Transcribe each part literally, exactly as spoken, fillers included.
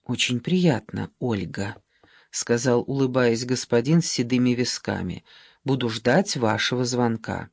«Очень приятно, Ольга», — сказал, улыбаясь, господин с седыми висками. «Буду ждать вашего звонка».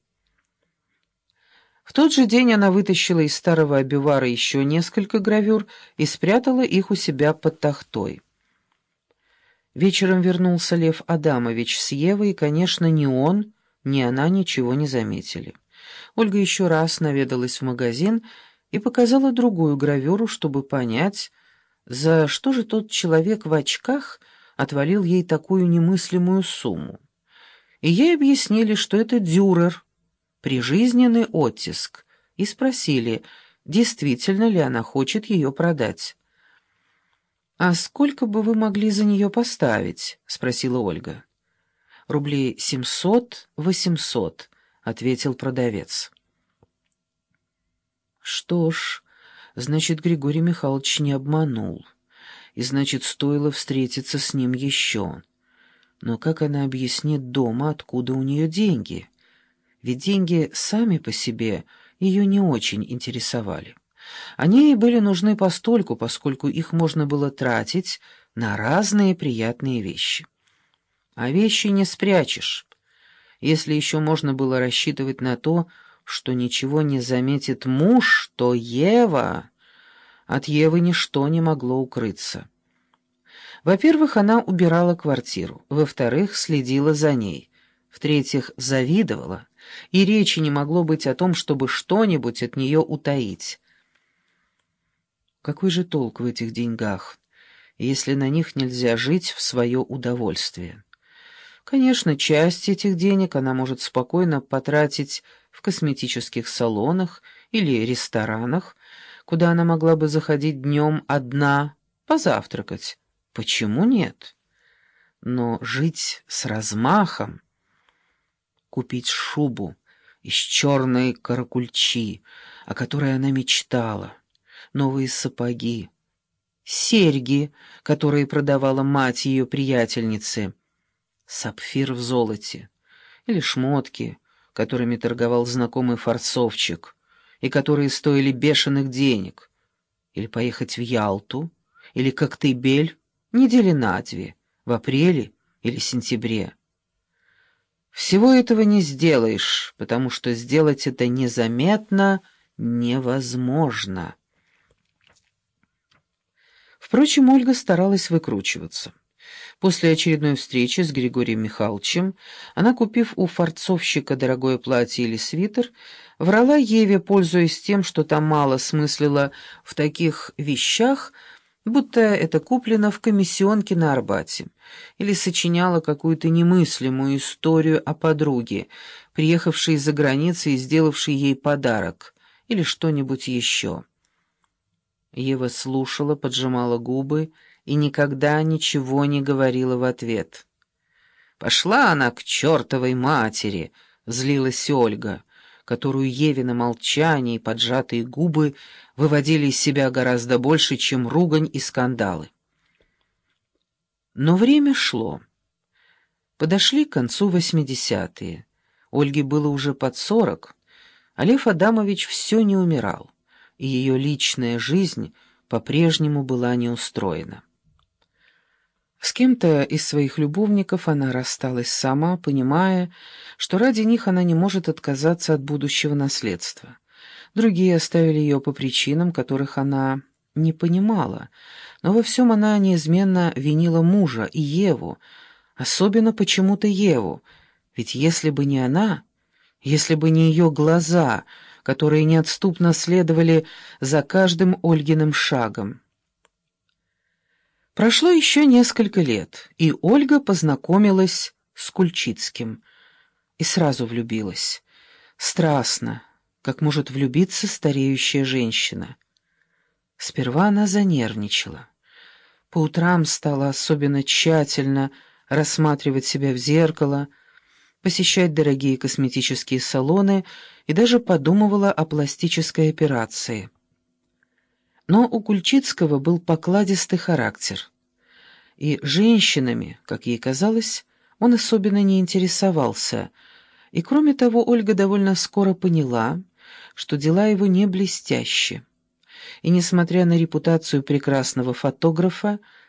В тот же день она вытащила из старого обивара еще несколько гравюр и спрятала их у себя под тахтой. Вечером вернулся Лев Адамович с Евой, и, конечно, ни он, ни она ничего не заметили. Ольга еще раз наведалась в магазин и показала другую гравюру, чтобы понять, за что же тот человек в очках отвалил ей такую немыслимую сумму. И ей объяснили, что это дюрер, прижизненный оттиск, и спросили, действительно ли она хочет ее продать. «А сколько бы вы могли за нее поставить?» — спросила Ольга. «Рублей семьсот-восемьсот», — ответил продавец. Что ж, значит, Григорий Михайлович не обманул, и значит, стоило встретиться с ним еще. Но как она объяснит дома, откуда у нее деньги? Ведь деньги сами по себе ее не очень интересовали. Они ей были нужны постольку, поскольку их можно было тратить на разные приятные вещи. А вещи не спрячешь. Если еще можно было рассчитывать на то, что ничего не заметит муж, то Ева... От Евы ничто не могло укрыться. Во-первых, она убирала квартиру, во-вторых, следила за ней, в-третьих, завидовала, и речи не могло быть о том, чтобы что-нибудь от нее утаить. Какой же толк в этих деньгах, если на них нельзя жить в свое удовольствие? Конечно, часть этих денег она может спокойно потратить в косметических салонах или ресторанах, куда она могла бы заходить днем одна, позавтракать. Почему нет? Но жить с размахом, купить шубу из черной каракульчи, о которой она мечтала, новые сапоги, серьги, которые продавала мать ее приятельницы, сапфир в золоте, или шмотки, которыми торговал знакомый форцовчик, и которые стоили бешеных денег, или поехать в Ялту, или Коктебель недели на две, в апреле или сентябре. Всего этого не сделаешь, потому что сделать это незаметно невозможно. Впрочем, Ольга старалась выкручиваться. После очередной встречи с Григорием Михайловичем она, купив у форцовщика дорогое платье или свитер, врала Еве, пользуясь тем, что та мало смыслила в таких вещах, будто это куплено в комиссионке на Арбате, или сочиняла какую-то немыслимую историю о подруге, приехавшей из-за границы и сделавшей ей подарок, или что-нибудь еще. Ева слушала, поджимала губы и никогда ничего не говорила в ответ. «Пошла она к чертовой матери!» — злилась Ольга, которую Евина молчание и поджатые губы выводили из себя гораздо больше, чем ругань и скандалы. Но время шло. Подошли к концу восьмидесятые. Ольге было уже под сорок, а Лев Адамович все не умирал, и ее личная жизнь по-прежнему была не устроена. С кем-то из своих любовников она рассталась сама, понимая, что ради них она не может отказаться от будущего наследства. Другие оставили ее по причинам, которых она не понимала, но во всем она неизменно винила мужа и Еву, особенно почему-то Еву, ведь если бы не она, если бы не ее глаза, которые неотступно следовали за каждым Ольгиным шагом. Прошло еще несколько лет, и Ольга познакомилась с Кульчицким и сразу влюбилась. Страстно, как может влюбиться стареющая женщина. Сперва она занервничала. По утрам стала особенно тщательно рассматривать себя в зеркало, посещать дорогие косметические салоны и даже подумывала о пластической операции. Но у Кульчицкого был покладистый характер, и женщинами, как ей казалось, он особенно не интересовался, и, кроме того, Ольга довольно скоро поняла, что дела его не блестящие. и, несмотря на репутацию прекрасного фотографа,